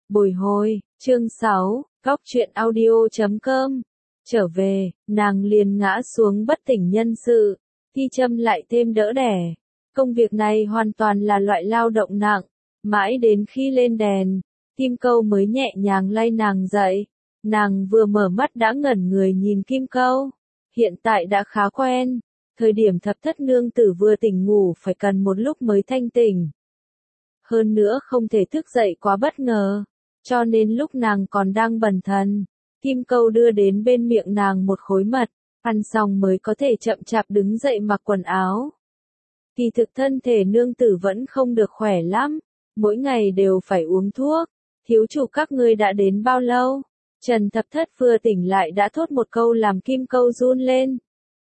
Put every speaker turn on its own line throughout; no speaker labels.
Bồi hồi, chương 6, Góc truyện audio.com. Trở về, nàng liền ngã xuống bất tỉnh nhân sự, Ti Châm lại thêm đỡ đẻ. Công việc này hoàn toàn là loại lao động nặng, mãi đến khi lên đèn, Kim Câu mới nhẹ nhàng lay nàng dậy. Nàng vừa mở mắt đã ngẩn người nhìn Kim Câu, hiện tại đã khá quen, thời điểm thập thất nương tử vừa tỉnh ngủ phải cần một lúc mới thanh tỉnh. Hơn nữa không thể thức dậy quá bất ngờ, cho nên lúc nàng còn đang bần thần, Kim Câu đưa đến bên miệng nàng một khối mật, ăn xong mới có thể chậm chạp đứng dậy mặc quần áo. Kỳ thực thân thể nương tử vẫn không được khỏe lắm, mỗi ngày đều phải uống thuốc. Thiếu chủ các ngươi đã đến bao lâu? Trần Thập Thất vừa tỉnh lại đã thốt một câu làm Kim Câu run lên.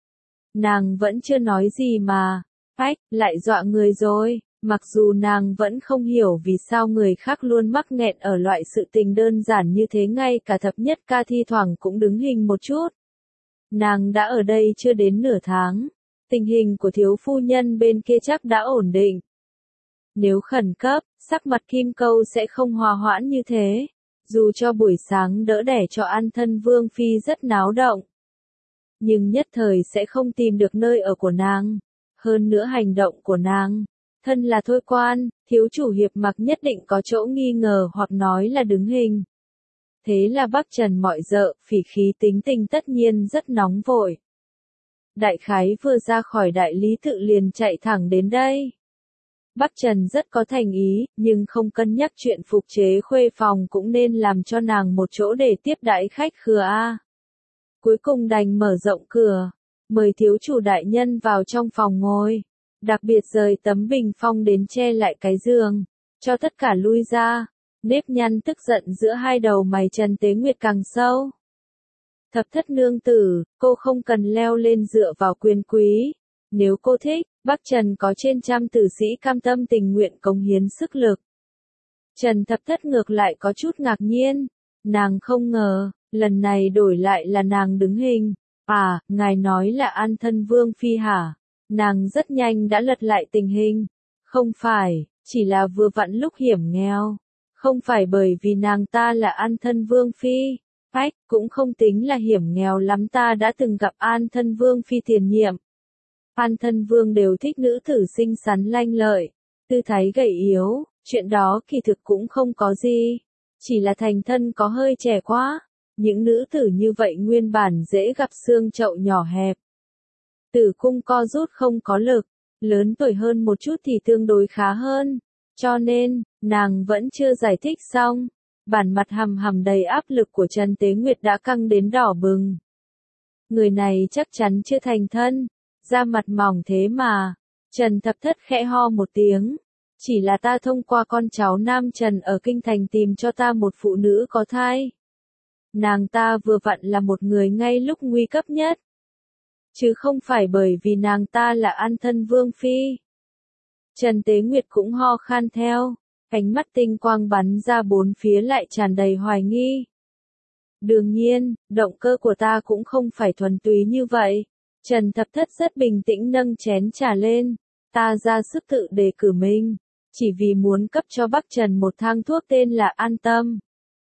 Nàng vẫn chưa nói gì mà, ách, lại dọa người rồi. Mặc dù nàng vẫn không hiểu vì sao người khác luôn mắc nghẹn ở loại sự tình đơn giản như thế, ngay cả thập nhất ca thi thoảng cũng đứng hình một chút. Nàng đã ở đây chưa đến nửa tháng, tình hình của thiếu phu nhân bên kia chắc đã ổn định. Nếu khẩn cấp, sắc mặt Kim Câu sẽ không hòa hoãn như thế, dù cho buổi sáng đỡ đẻ cho An Thân Vương Phi rất náo động. Nhưng nhất thời sẽ không tìm được nơi ở của nàng, hơn nữa hành động của nàng. Thân là thôi quan, thiếu chủ hiệp mặc nhất định có chỗ nghi ngờ hoặc nói là đứng hình. Thế là Bắc Trần mọi dợ, phỉ khí tính tình tất nhiên rất nóng vội. Đại khái vừa ra khỏi đại lý tự liền chạy thẳng đến đây. Bắc Trần rất có thành ý, nhưng không cân nhắc chuyện phục chế khuê phòng cũng nên làm cho nàng một chỗ để tiếp đãi khách khứa a. Cuối cùng đành mở rộng cửa, mời thiếu chủ đại nhân vào trong phòng ngồi. Đặc biệt rời tấm bình phong đến che lại cái giường, cho tất cả lui ra. Nếp nhăn tức giận giữa hai đầu mày Trần Tế Nguyệt càng sâu. Thập thất nương tử, cô không cần leo lên dựa vào quyền quý. Nếu cô thích, Bắc Trần có trên trăm tử sĩ cam tâm tình nguyện cống hiến sức lực. Trần Thập Thất ngược lại có chút ngạc nhiên. Nàng không ngờ, lần này đổi lại là nàng đứng hình. À, ngài nói là An Thân Vương Phi hả? Nàng rất nhanh đã lật lại tình hình. Không phải, chỉ là vừa vặn lúc hiểm nghèo. Không phải bởi vì nàng ta là An Thân Vương Phi. Ách, cũng không tính là hiểm nghèo lắm, ta đã từng gặp An Thân Vương Phi tiền nhiệm. An Thân Vương đều thích nữ tử xinh xắn lanh lợi, tư thái gầy yếu, chuyện đó kỳ thực cũng không có gì. Chỉ là thành thân có hơi trẻ quá. Những nữ tử như vậy nguyên bản dễ gặp xương chậu nhỏ hẹp. Tử cung co rút không có lực, lớn tuổi hơn một chút thì tương đối khá hơn. Cho nên, nàng vẫn chưa giải thích xong. Bản mặt hầm hầm đầy áp lực của Trần Tế Nguyệt đã căng đến đỏ bừng. Người này chắc chắn chưa thành thân, da mặt mỏng thế mà. Trần Thập Thất khẽ ho một tiếng. Chỉ là ta thông qua con cháu Nam Trần ở Kinh Thành tìm cho ta một phụ nữ có thai. Nàng ta vừa vặn là một người ngay lúc nguy cấp nhất. Chứ không phải bởi vì nàng ta là An Thân Vương Phi. Trần Tế Nguyệt cũng ho khan theo, ánh mắt tinh quang bắn ra bốn phía lại tràn đầy hoài nghi. Đương nhiên, động cơ của ta cũng không phải thuần túy như vậy. Trần Thập Thất rất bình tĩnh nâng chén trà lên, ta ra sức tự đề cử mình, chỉ vì muốn cấp cho Bắc Trần một thang thuốc tên là An Tâm.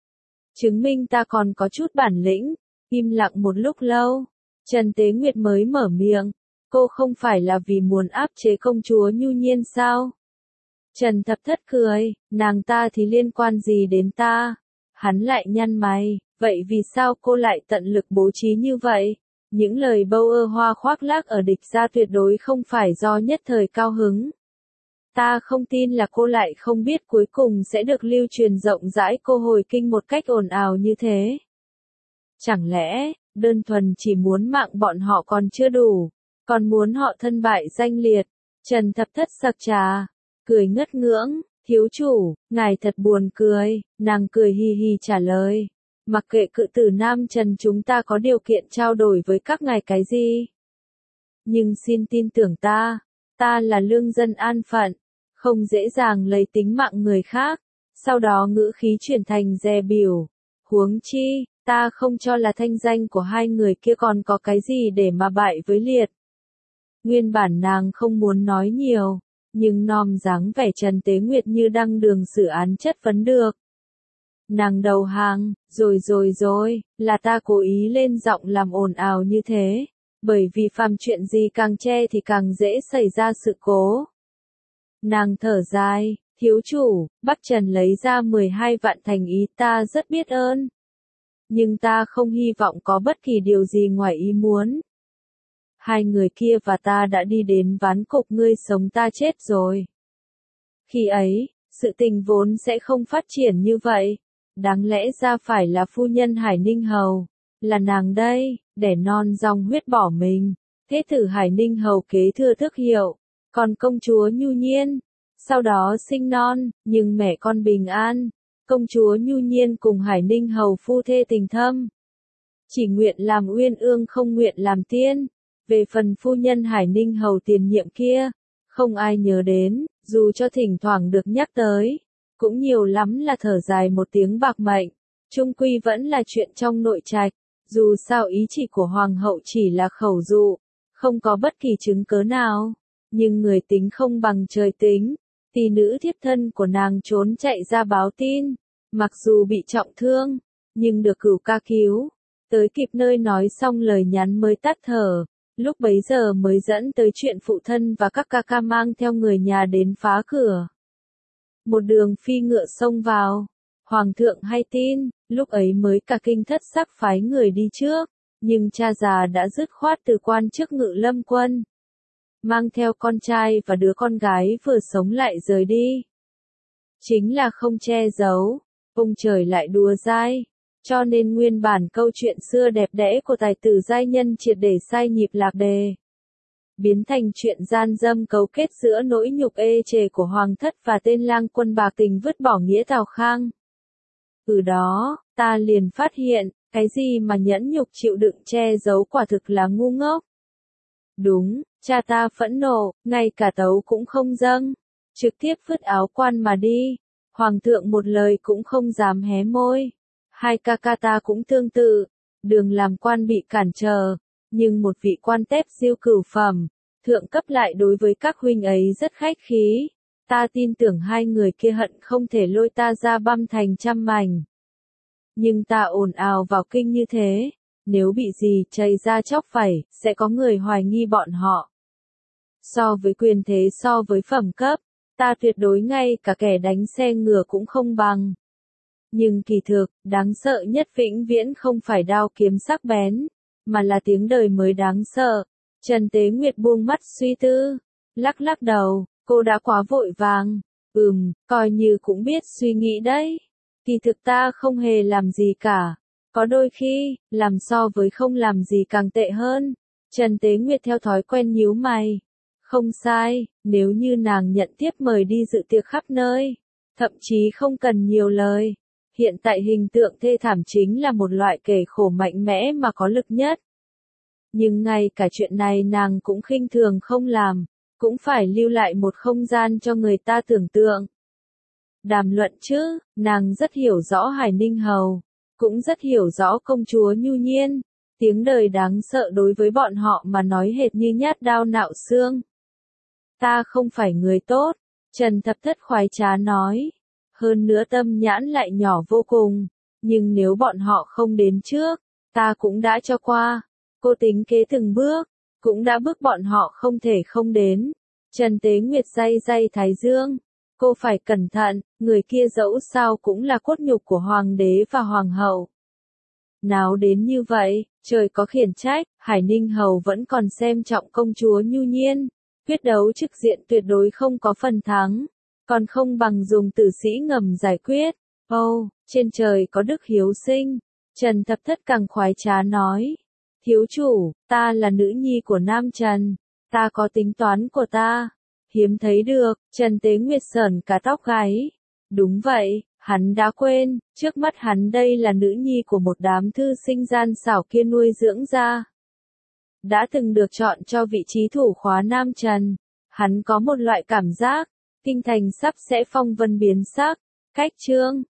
Chứng minh ta còn có chút bản lĩnh. Im lặng một lúc lâu, Trần Tế Nguyệt mới mở miệng, cô không phải là vì muốn áp chế công chúa Nhu Nhiên sao? Trần Thập Thất cười, nàng ta thì liên quan gì đến ta? Hắn lại nhăn mày, vậy vì sao cô lại tận lực bố trí như vậy? Những lời bâu ơ hoa khoác lác ở địch gia tuyệt đối không phải do nhất thời cao hứng. Ta không tin là cô lại không biết cuối cùng sẽ được lưu truyền rộng rãi cô hồi kinh một cách ồn ào như thế. Chẳng lẽ, đơn thuần chỉ muốn mạng bọn họ còn chưa đủ, còn muốn họ thân bại danh liệt? Trần Thập Thất sặc trà, cười ngất ngưỡng, thiếu chủ, ngài thật buồn cười, nàng cười hì hì trả lời. Mặc kệ cự tử Nam Trần chúng ta có điều kiện trao đổi với các ngài cái gì. Nhưng xin tin tưởng ta là lương dân an phận, không dễ dàng lấy tính mạng người khác. Sau đó ngữ khí chuyển thành dè bỉu. Huống chi, ta không cho là thanh danh của hai người kia còn có cái gì để mà bại với liệt. Nguyên bản nàng không muốn nói nhiều, nhưng nom dáng vẻ Trần Tế Nguyệt như đăng đường xử án chất vấn được. Nàng đầu hàng, rồi, là ta cố ý lên giọng làm ồn ào như thế, bởi vì phàm chuyện gì càng che thì càng dễ xảy ra sự cố. Nàng thở dài, thiếu chủ, Bắc Trần lấy ra 12 vạn thành ý ta rất biết ơn. Nhưng ta không hy vọng có bất kỳ điều gì ngoài ý muốn. Hai người kia và ta đã đi đến ván cục ngươi sống ta chết rồi. Khi ấy, sự tình vốn sẽ không phát triển như vậy. Đáng lẽ ra phải là phu nhân Hải Ninh Hầu, là nàng đây, đẻ non dòng huyết bỏ mình. Thế tử Hải Ninh Hầu kế thừa tước hiệu, còn công chúa Nhu Nhiên, sau đó sinh non, nhưng mẹ con bình an. Công chúa Nhu Nhiên cùng Hải Ninh Hầu phu thê tình thâm. Chỉ nguyện làm uyên ương không nguyện làm tiên. Về phần phu nhân Hải Ninh Hầu tiền nhiệm kia, không ai nhớ đến, dù cho thỉnh thoảng được nhắc tới, cũng nhiều lắm là thở dài một tiếng bạc mệnh. Chung quy vẫn là chuyện trong nội trạch, dù sao ý chỉ của hoàng hậu chỉ là khẩu dụ, không có bất kỳ chứng cớ nào, nhưng người tính không bằng trời tính. Tỷ nữ thiếp thân của nàng trốn chạy ra báo tin, mặc dù bị trọng thương, nhưng được cửu ca cứu, tới kịp nơi nói xong lời nhắn mới tắt thở, lúc bấy giờ mới dẫn tới chuyện phụ thân và các ca ca mang theo người nhà đến phá cửa. Một đường phi ngựa xông vào, hoàng thượng hay tin, lúc ấy mới cả kinh thất sắc phái người đi trước, nhưng cha già đã dứt khoát từ quan chức Ngự Lâm Quân. Mang theo con trai và đứa con gái vừa sống lại rời đi. Chính là không che giấu, ông trời lại đùa dai, cho nên nguyên bản câu chuyện xưa đẹp đẽ của tài tử giai nhân triệt để sai nhịp lạc đề. Biến thành chuyện gian dâm cấu kết giữa nỗi nhục ê chề của hoàng thất và tên lang quân bạc tình vứt bỏ nghĩa Tào Khang. Từ đó, ta liền phát hiện, cái gì mà nhẫn nhục chịu đựng che giấu quả thực là ngu ngốc. Đúng, cha ta phẫn nộ, ngay cả tấu cũng không dâng, trực tiếp vứt áo quan mà đi. Hoàng thượng một lời cũng không dám hé môi. Hai ca ca ta cũng tương tự, đường làm quan bị cản trở, nhưng một vị quan tép diêu cửu phẩm, thượng cấp lại đối với các huynh ấy rất khách khí. Ta tin tưởng hai người kia hận không thể lôi ta ra băm thành trăm mảnh. Nhưng ta ồn ào vào kinh như thế, nếu bị gì chảy ra chóc phẩy, sẽ có người hoài nghi bọn họ. So với quyền thế so với phẩm cấp, ta tuyệt đối ngay cả kẻ đánh xe ngựa cũng không bằng. Nhưng kỳ thực, đáng sợ nhất vĩnh viễn không phải đao kiếm sắc bén, mà là tiếng đời mới đáng sợ. Trần Tế Nguyệt buông mắt suy tư, lắc đầu, cô đã quá vội vàng. Coi như cũng biết suy nghĩ đấy. Kỳ thực ta không hề làm gì cả. Có đôi khi, làm so với không làm gì càng tệ hơn. Trần Tế Nguyệt theo thói quen nhíu mày. Không sai, nếu như nàng nhận tiếp mời đi dự tiệc khắp nơi, thậm chí không cần nhiều lời. Hiện tại hình tượng thê thảm chính là một loại kẻ khổ mạnh mẽ mà có lực nhất. Nhưng ngay cả chuyện này nàng cũng khinh thường không làm, cũng phải lưu lại một không gian cho người ta tưởng tượng. Đàm luận chứ, nàng rất hiểu rõ Hải Ninh Hầu, cũng rất hiểu rõ công chúa Nhu Nhiên, tiếng đời đáng sợ đối với bọn họ mà nói hệt như nhát đao nạo xương. Ta không phải người tốt, Trần Thập Thất khoái trá nói. Hơn nữa tâm nhãn lại nhỏ vô cùng, nhưng nếu bọn họ không đến trước, ta cũng đã cho qua. Cô tính kế từng bước, cũng đã bức bọn họ không thể không đến. Trần Tế Nguyệt day thái dương. Cô phải cẩn thận, người kia dẫu sao cũng là cốt nhục của hoàng đế và hoàng hậu. Nào đến như vậy, trời có khiển trách, Hải Ninh Hầu vẫn còn xem trọng công chúa Nhu Nhiên. Quyết đấu trực diện tuyệt đối không có phần thắng, còn không bằng dùng tử sĩ ngầm giải quyết. Trên trời có đức hiếu sinh. Trần Thập Thất càng khoái trá nói. Thiếu chủ, ta là nữ nhi của Nam Trần, ta có tính toán của ta. Hiếm thấy được, Trần Tế Nguyệt sởn cả tóc gáy. Đúng vậy, hắn đã quên, trước mắt hắn đây là nữ nhi của một đám thư sinh gian xảo kia nuôi dưỡng ra. Đã từng được chọn cho vị trí thủ khóa Nam Trần. Hắn có một loại cảm giác, kinh thành sắp sẽ phong vân biến sắc, cách trương,